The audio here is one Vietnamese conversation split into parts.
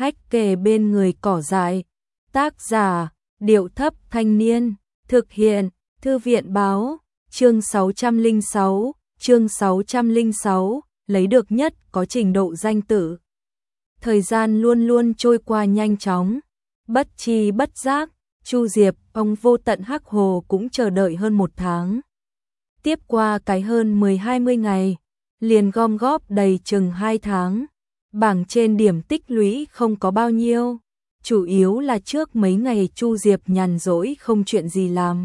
hách kề bên người cỏ dại. Tác giả, Điệu Thấp Thanh Niên. Thực hiện, Thư viện báo. Chương 606, lấy được nhất có trình độ danh tử. Thời gian luôn luôn trôi qua nhanh chóng. Bất tri bất giác, Chu Diệp, ông vô tận Hắc Hồ cũng chờ đợi hơn 1 tháng. Tiếp qua cái hơn 10-20 ngày, liền gom góp đầy chừng 2 tháng. Bảng trên điểm tích lũy không có bao nhiêu, chủ yếu là trước mấy ngày Chu Diệp nhàn rỗi không chuyện gì làm.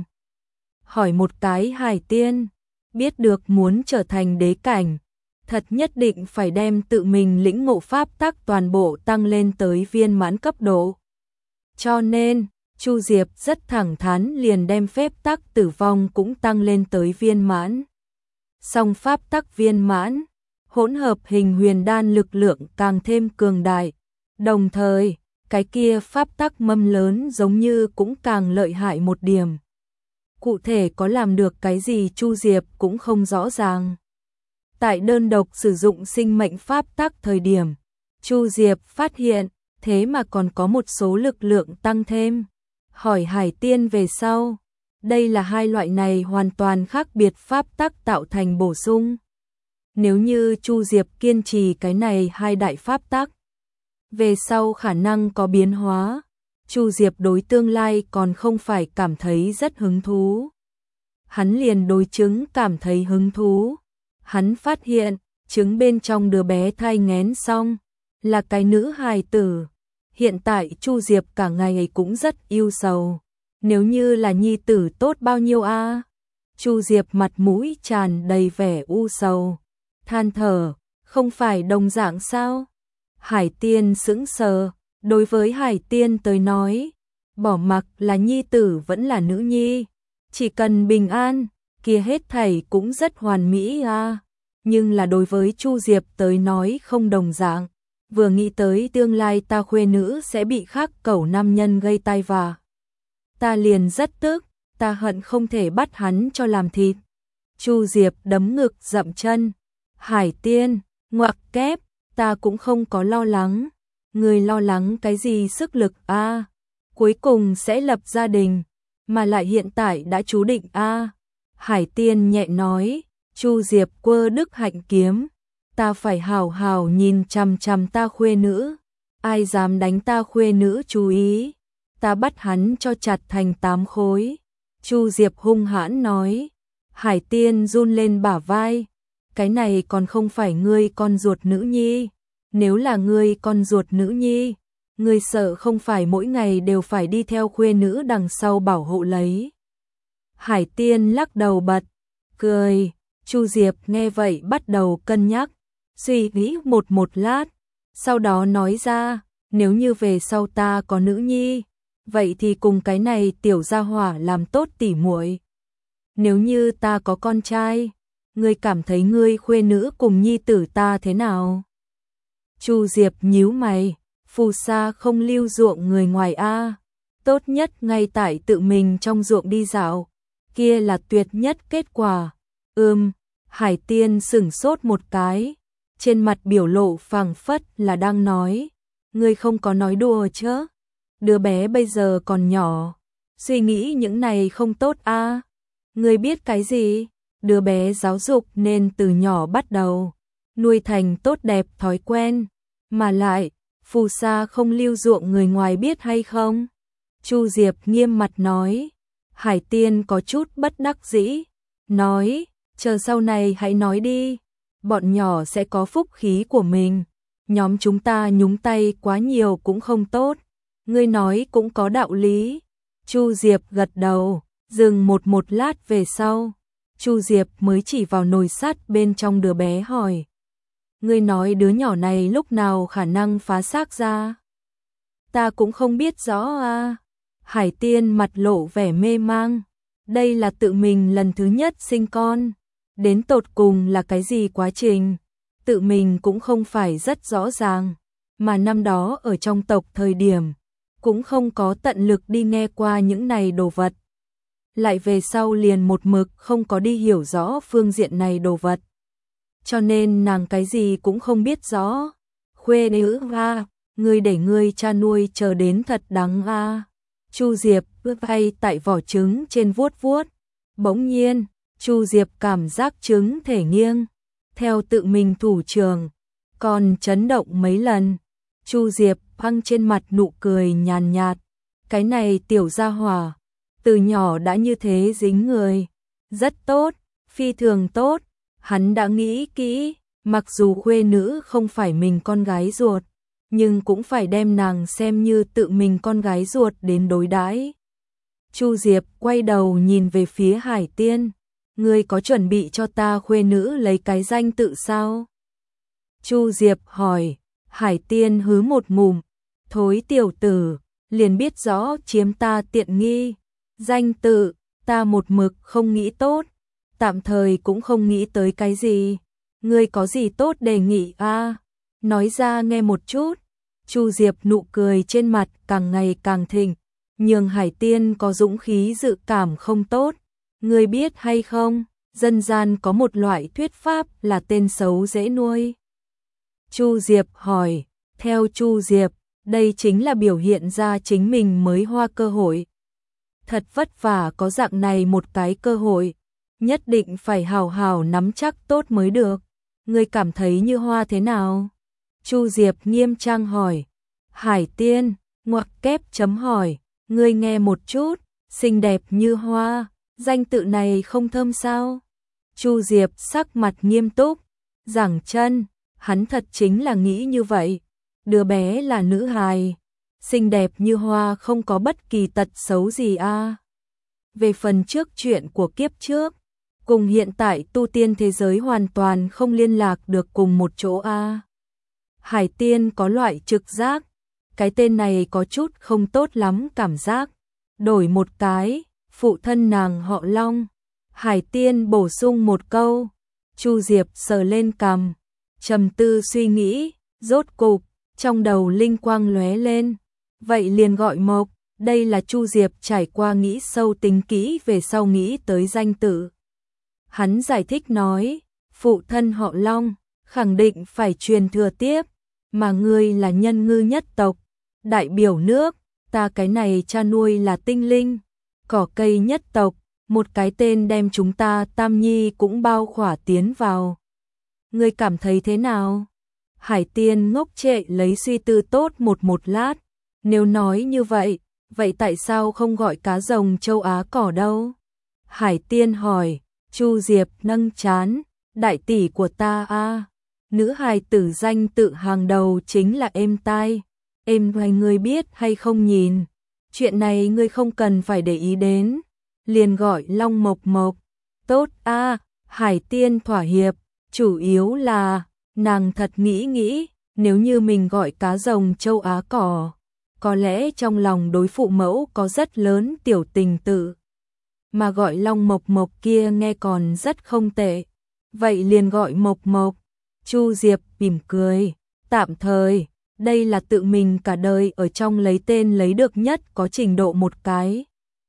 Hỏi một cái Hải Tiên, biết được muốn trở thành đế cảnh, thật nhất định phải đem tự mình lĩnh ngộ pháp tắc toàn bộ tăng lên tới viên mãn cấp độ. Cho nên, Chu Diệp rất thẳng thắn liền đem phép tắc tử vong cũng tăng lên tới viên mãn. Song pháp tắc viên mãn, hỗn hợp hình huyền đan lực lượng càng thêm cường đại. Đồng thời, cái kia pháp tắc mâm lớn giống như cũng càng lợi hại một điểm. Cụ thể có làm được cái gì Chu Diệp cũng không rõ ràng. Tại đơn độc sử dụng sinh mệnh pháp tắc thời điểm, Chu Diệp phát hiện, thế mà còn có một số lực lượng tăng thêm. Hỏi Hải Tiên về sau, đây là hai loại này hoàn toàn khác biệt pháp tắc tạo thành bổ sung. Nếu như Chu Diệp kiên trì cái này hai đại pháp tắc, về sau khả năng có biến hóa, Chu Diệp đối tương lai còn không phải cảm thấy rất hứng thú. Hắn liền đối trứng cảm thấy hứng thú. Hắn phát hiện, trứng bên trong đứa bé thai nghén xong, là cái nữ hài tử. Hiện tại Chu Diệp cả ngày ấy cũng rất yêu sầu. Nếu như là nhi tử tốt bao nhiêu a? Chu Diệp mặt mũi tràn đầy vẻ u sầu, than thở, không phải đồng dạng sao? Hải Tiên sững sờ, đối với Hải Tiên tới nói, bỏ mặc là nhi tử vẫn là nữ nhi, chỉ cần bình an, kia hết thảy cũng rất hoàn mỹ a. Nhưng là đối với Chu Diệp tới nói không đồng dạng. Vừa nghĩ tới tương lai ta khuê nữ sẽ bị khác cẩu nam nhân gây tai vạ, ta liền rất tức, ta hận không thể bắt hắn cho làm thịt. Chu Diệp đấm ngực dậm chân. Hải Tiên, ngoặc kép, ta cũng không có lo lắng. Người lo lắng cái gì sức lực a? Cuối cùng sẽ lập gia đình, mà lại hiện tại đã chú định a. Hải Tiên nhẹ nói. Chu Diệp quơ đức hạnh kiếm, ta phải hào hào nhìn chằm chằm ta khuê nữ, ai dám đánh ta khuê nữ chú ý, ta bắt hắn cho chặt thành 8 khối. Chu Diệp hung hãn nói. Hải Tiên run lên bả vai, cái này còn không phải ngươi con ruột nữ nhi, nếu là ngươi con ruột nữ nhi, ngươi sợ không phải mỗi ngày đều phải đi theo khuê nữ đằng sau bảo hộ lấy. Hải Tiên lắc đầu bật cười. Chu Diệp nghe vậy bắt đầu cân nhắc, suy nghĩ một lát, sau đó nói ra, nếu như về sau ta có nữ nhi, vậy thì cùng cái này tiểu gia hỏa làm tốt tỉ muội. Nếu như ta có con trai, ngươi cảm thấy ngươi khuê nữ cùng nhi tử ta thế nào? Chu Diệp nhíu mày, phù sa không lưu ruộng người ngoài a, tốt nhất ngay tại tự mình trong ruộng đi dạo, kia là tuyệt nhất kết quả. Hải Tiên sửng sốt một cái, trên mặt biểu lộ phảng phất là đang nói, ngươi không có nói đùa chứ? Đứa bé bây giờ còn nhỏ, suy nghĩ những này không tốt a. Ngươi biết cái gì? Đứa bé giáo dục nên từ nhỏ bắt đầu, nuôi thành tốt đẹp thói quen, mà lại, phù sa không lưu ruộng người ngoài biết hay không? Chu Diệp nghiêm mặt nói. Hải Tiên có chút bất đắc dĩ, nói, chờ sau này hãy nói đi, bọn nhỏ sẽ có phúc khí của mình, nhóm chúng ta nhúng tay quá nhiều cũng không tốt, ngươi nói cũng có đạo lý. Chu Diệp gật đầu, dừng một lát về sau, Chu Diệp mới chỉ vào nồi sắt bên trong đứa bé hỏi, ngươi nói đứa nhỏ này lúc nào khả năng phá xác ra? Ta cũng không biết rõ a. Hải Tiên mặt lộ vẻ mê mang, đây là tự mình lần thứ nhất sinh con, đến tột cùng là cái gì quá trình, tự mình cũng không phải rất rõ ràng, mà năm đó ở trong tộc thời điểm, cũng không có tận lực đi nghe qua những này đồ vật. Lại về sau liền một mực không có đi hiểu rõ phương diện này đồ vật. Cho nên nàng cái gì cũng không biết rõ. Khuê nữ va, ngươi để ngươi cha nuôi chờ đến thật đáng a. Chu Diệp vươn tay tại vỏ trứng trên vuốt vuốt. Bỗng nhiên, Chu Diệp cảm giác trứng thể nghiêng, theo tự mình thủ trưởng, còn chấn động mấy lần. Chu Diệp hăng trên mặt nụ cười nhàn nhạt, cái này tiểu gia hỏa, từ nhỏ đã như thế dính người, rất tốt, phi thường tốt. Hắn đã nghĩ kỹ, mặc dù khuê nữ không phải mình con gái ruột, nhưng cũng phải đem nàng xem như tự mình con gái ruột đến đối đãi. Chu Diệp quay đầu nhìn về phía Hải Tiên, ngươi có chuẩn bị cho ta khuê nữ lấy cái danh tự sao? Chu Diệp hỏi. Hải Tiên hứ một ngụm, thối tiểu tử, liền biết rõ chiếm ta tiện nghi. Danh tự, ta một mực không nghĩ tốt, tạm thời cũng không nghĩ tới cái gì. Ngươi có gì tốt đề nghị a? Nói ra nghe một chút. Chu Diệp nụ cười trên mặt càng ngày càng thịnh, nhường Hải Tiên có dũng khí dự cảm không tốt. Ngươi biết hay không, dân gian có một loại thuyết pháp là tên xấu dễ nuôi. Chu Diệp hỏi, theo Chu Diệp, đây chính là biểu hiện ra chính mình mới hoa cơ hội. Thật vất vả có dạng này một cái cơ hội, nhất định phải hào hào nắm chắc tốt mới được. Ngươi cảm thấy như hoa thế nào? Chu Diệp nghiêm trang hỏi. Hải Tiên, ngoặc kép chấm hỏi, ngươi nghe một chút, xinh đẹp như hoa, danh tự này không thơm sao? Chu Diệp sắc mặt nghiêm túc, giảng chân, hắn thật chính là nghĩ như vậy. Đứa bé là nữ hài, xinh đẹp như hoa không có bất kỳ tật xấu gì a. Về phần trước chuyện của kiếp trước, cùng hiện tại tu tiên thế giới hoàn toàn không liên lạc được cùng một chỗ a. Hải Tiên có loại trực giác, cái tên này có chút không tốt lắm cảm giác. Đổi một cái, phụ thân nàng họ Long. Hải Tiên bổ sung một câu. Chu Diệp sờ lên cằm, trầm tư suy nghĩ, rốt cục trong đầu linh quang lóe lên. Vậy liền gọi Mộc. Đây là Chu Diệp trải qua nghĩ sâu tính kỹ về sau nghĩ tới danh tự. Hắn giải thích nói, phụ thân họ Long, khẳng định phải truyền thừa tiếp, mà ngươi là nhân ngư nhất tộc, đại biểu nước, ta cái này cha nuôi là tinh linh, cỏ cây nhất tộc, một cái tên đem chúng ta Tam Nhi cũng bao khỏa tiến vào. Ngươi cảm thấy thế nào? Hải Tiên ngốc trệ lấy suy tư tốt một lát, nếu nói như vậy, vậy tại sao không gọi cá rồng châu Á cỏ đâu? Hải Tiên hỏi. Chu Diệp nâng trán, đại tỷ của ta a, nữ hài tử danh tự hàng đầu chính là êm tai. Êm hoài ngươi biết hay không nhìn, chuyện này ngươi không cần phải để ý đến, liền gọi Long Mộc Mộc. Tốt a, Hải Tiên thỏa hiệp, chủ yếu là nàng thật nghĩ, nếu như mình gọi cá rồng châu Á cỏ, có lẽ trong lòng đối phụ mẫu có rất lớn tiểu tình tự. Mà gọi Long Mộc Mộc kia nghe còn rất không tệ, vậy liền gọi Mộc Mộc. Chu Diệp mỉm cười, tạm thời, đây là tự mình cả đời ở trong lấy tên lấy được nhất có trình độ một cái.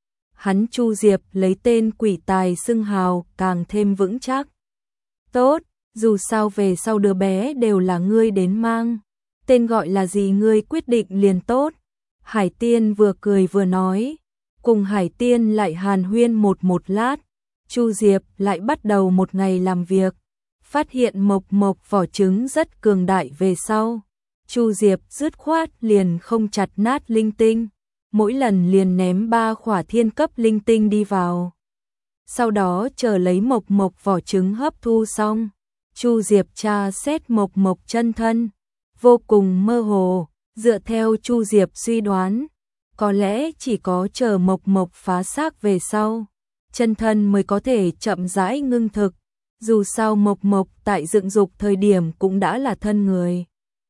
Hắn Chu Diệp lấy tên quỷ tài xưng hào càng thêm vững chắc. Tốt, dù sao về sau đứa bé đều là ngươi đến mang, tên gọi là gì ngươi quyết định liền tốt. Hải Tiên vừa cười vừa nói. Cùng Hải Tiên lại hàn huyên một lát, Chu Diệp lại bắt đầu một ngày làm việc. Phát hiện Mộc Mộc vỏ trứng rất cường đại về sau, Chu Diệp dứt khoát liền không chặt nát linh tinh, mỗi lần liền ném 3 khỏa thiên cấp linh tinh đi vào. Sau đó chờ lấy Mộc Mộc vỏ trứng hấp thu xong, Chu Diệp tra xét Mộc Mộc chân thân, vô cùng mơ hồ, dựa theo Chu Diệp suy đoán. Có lẽ chỉ có chờ Mộc Mộc phá xác về sau, chân thân mới có thể chậm rãi ngưng thực. Dù sao Mộc Mộc tại dựng dục thời điểm cũng đã là thân người.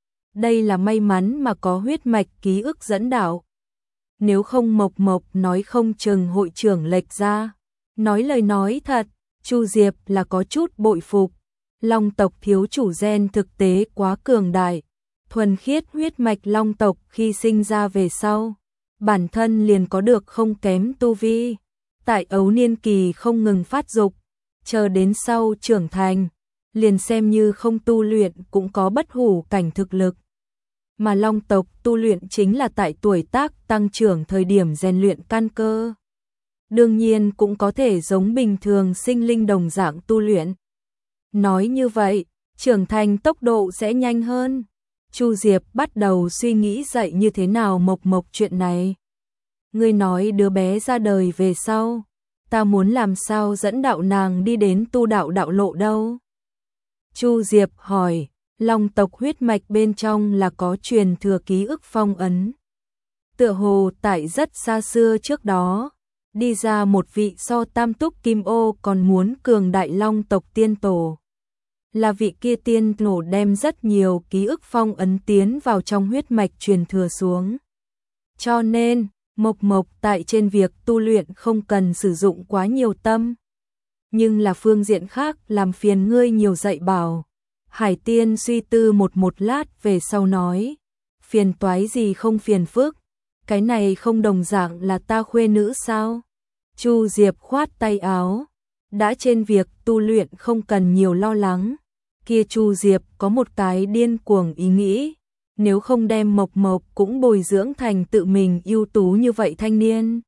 Đây là may mắn mà có huyết mạch ký ức dẫn đạo. Nếu không Mộc Mộc nói không chừng hội trưởng lệch ra. Nói lời nói thật, Chu Diệp là có chút bội phục. Long tộc thiếu chủ gen thực tế quá cường đại. Thuần khiết huyết mạch Long tộc khi sinh ra về sau, bản thân liền có được không kém tu vi, tại ấu niên kỳ không ngừng phát dục, chờ đến sau trưởng thành, liền xem như không tu luyện cũng có bất hủ cảnh thực lực. mà long tộc tu luyện chính là tại tuổi tác tăng trưởng thời điểm rèn luyện căn cơ. Đương nhiên cũng có thể giống bình thường sinh linh đồng dạng tu luyện. Nói như vậy, trưởng thành tốc độ sẽ nhanh hơn. Chu Diệp bắt đầu suy nghĩ dậy như thế nào Mộc Mộc chuyện này. Ngươi nói đứa bé ra đời về sau, ta muốn làm sao dẫn đạo nàng đi đến tu đạo đạo lộ đâu? Chu Diệp hỏi, long tộc huyết mạch bên trong là có truyền thừa ký ức phong ấn. Tựa hồ tại rất xa xưa trước đó, đi ra một vị so tam túc kim ô còn muốn cường đại long tộc tiên tổ. Là vị kia tiên tổ đem rất nhiều ký ức phong ấn tiến vào trong huyết mạch truyền thừa xuống. Cho nên, Mộc Mộc tại trên việc tu luyện không cần sử dụng quá nhiều tâm. Nhưng là phương diện khác làm phiền ngươi nhiều dạy bảo. Hải Tiên suy tư một lát về sau nói, phiền toái gì không phiền phức, cái này không đồng dạng là ta khuê nữ sao? Chu Diệp khoát tay áo, đã trên việc tu luyện không cần nhiều lo lắng. Kia Chu Diệp có một cái điên cuồng ý nghĩ, nếu không đem Mộc Mộc cũng bồi dưỡng thành tự mình ưu tú như vậy thanh niên.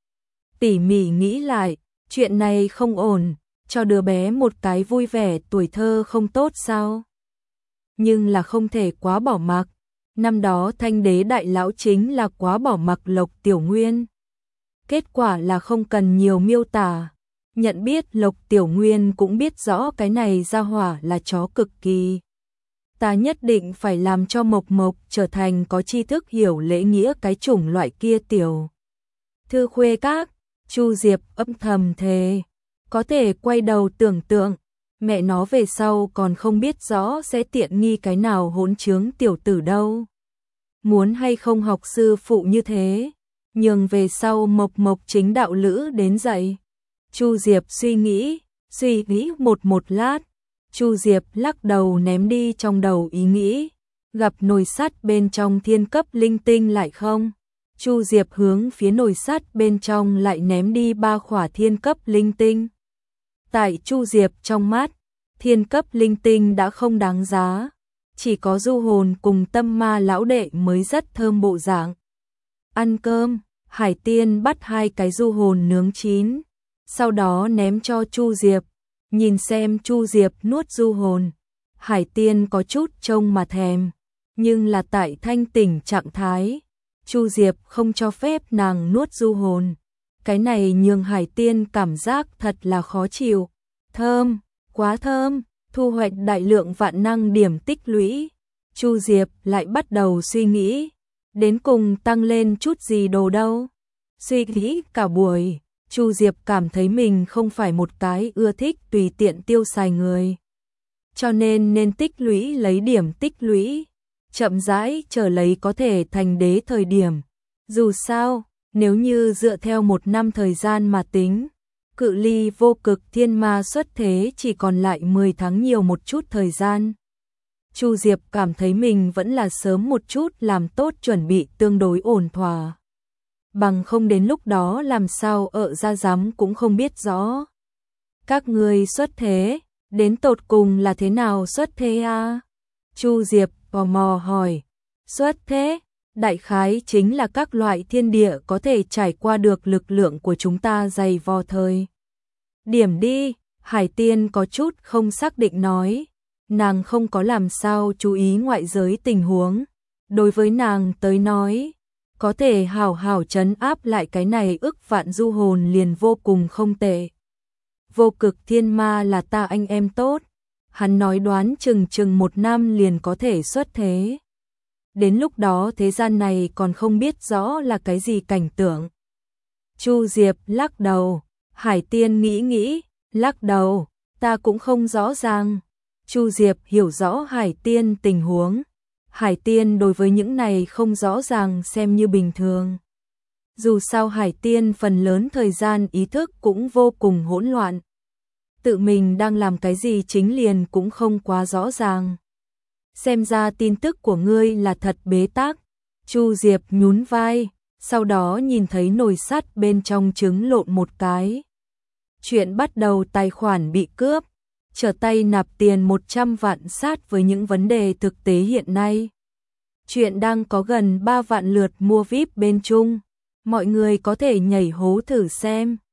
Tỉ mỉ nghĩ lại, chuyện này không ổn, cho đứa bé một cái vui vẻ tuổi thơ không tốt sao? Nhưng là không thể quá bỏ mặc. Năm đó Thanh Đế đại lão chính là quá bỏ mặc Lộc Tiểu Nguyên. Kết quả là không cần nhiều miêu tả. Nhận biết Lộc Tiểu Nguyên cũng biết rõ cái này ra hỏa là chó cực kỳ. Ta nhất định phải làm cho Mộc Mộc trở thành có tri thức hiểu lễ nghĩa cái chủng loại kia tiểu. Thư khuê các, Chu Diệp âm thầm thề. Có thể quay đầu tưởng tượng, mẹ nó về sau còn không biết rõ sẽ tiện nghi cái nào hỗn trướng tiểu tử đâu. Muốn hay không học sư phụ như thế, nhường về sau Mộc Mộc chính đạo lữ đến dạy. Chu Diệp suy nghĩ một lát, Chu Diệp lắc đầu ném đi trong đầu ý nghĩ, gặp nồi sắt bên trong thiên cấp linh tinh lại không? Chu Diệp hướng phía nồi sắt bên trong lại ném đi 3 khỏa thiên cấp linh tinh. Tại Chu Diệp trong mắt, thiên cấp linh tinh đã không đáng giá, chỉ có du hồn cùng tâm ma lão đệ mới rất thơm bộ dạng. Ăn cơm, Hải Tiên bắt 2 cái du hồn nướng chín, sau đó ném cho Chu Diệp, nhìn xem Chu Diệp nuốt du hồn. Hải Tiên có chút trông mà thèm, nhưng là tại thanh tỉnh trạng thái, Chu Diệp không cho phép nàng nuốt du hồn. Cái này nhường Hải Tiên cảm giác thật là khó chịu. Thơm, quá thơm, thu hoạch đại lượng vạn năng điểm tích lũy. Chu Diệp lại bắt đầu suy nghĩ, đến cùng tăng lên chút gì đồ đâu. Suy nghĩ cả buổi, Chu Diệp cảm thấy mình không phải một cái ưa thích tùy tiện tiêu xài người. Cho nên tích lũy lấy điểm tích lũy, chậm rãi chờ lấy có thể thành đế thời điểm. Dù sao, nếu như dựa theo 1 năm thời gian mà tính, cự ly vô cực thiên ma xuất thế chỉ còn lại 10 tháng nhiều một chút thời gian. Chu Diệp cảm thấy mình vẫn là sớm một chút làm tốt chuẩn bị tương đối ổn thỏa. Bằng không đến lúc đó làm sao ra giám cũng không biết rõ. Các người xuất thế, đến tột cùng là thế nào xuất thế à? Chu Diệp tò mò hỏi. Xuất thế, đại khái chính là các loại thiên địa có thể trải qua được lực lượng của chúng ta dày vò thời. Điểm đi, Hải Tiên có chút không xác định nói. Nàng không có làm sao chú ý ngoại giới tình huống. Đối với nàng tới nói, có thể hảo hảo trấn áp lại cái này ức vạn du hồn liền vô cùng không tệ. Vô cực thiên ma là ta anh em tốt. Hắn nói đoán chừng 1 năm liền có thể xuất thế. Đến lúc đó thế gian này còn không biết rõ là cái gì cảnh tượng. Chu Diệp lắc đầu. Hải Tiên nghĩ, lắc đầu, ta cũng không rõ ràng. Chu Diệp hiểu rõ Hải Tiên tình huống. Hải Tiên đối với những này không rõ ràng xem như bình thường. Dù sao Hải Tiên phần lớn thời gian ý thức cũng vô cùng hỗn loạn. Tự mình đang làm cái gì chính liền cũng không quá rõ ràng. Xem ra tin tức của ngươi là thật bế tắc. Chu Diệp nhún vai, sau đó nhìn thấy nồi sắt bên trong trứng lộn một cái. Chuyện bắt đầu tài khoản bị cướp, trở tay nạp tiền 100 vạn sát với những vấn đề thực tế hiện nay. Chuyện đang có gần 3 vạn lượt mua VIP bên Trung. Mọi người có thể nhảy hố thử xem.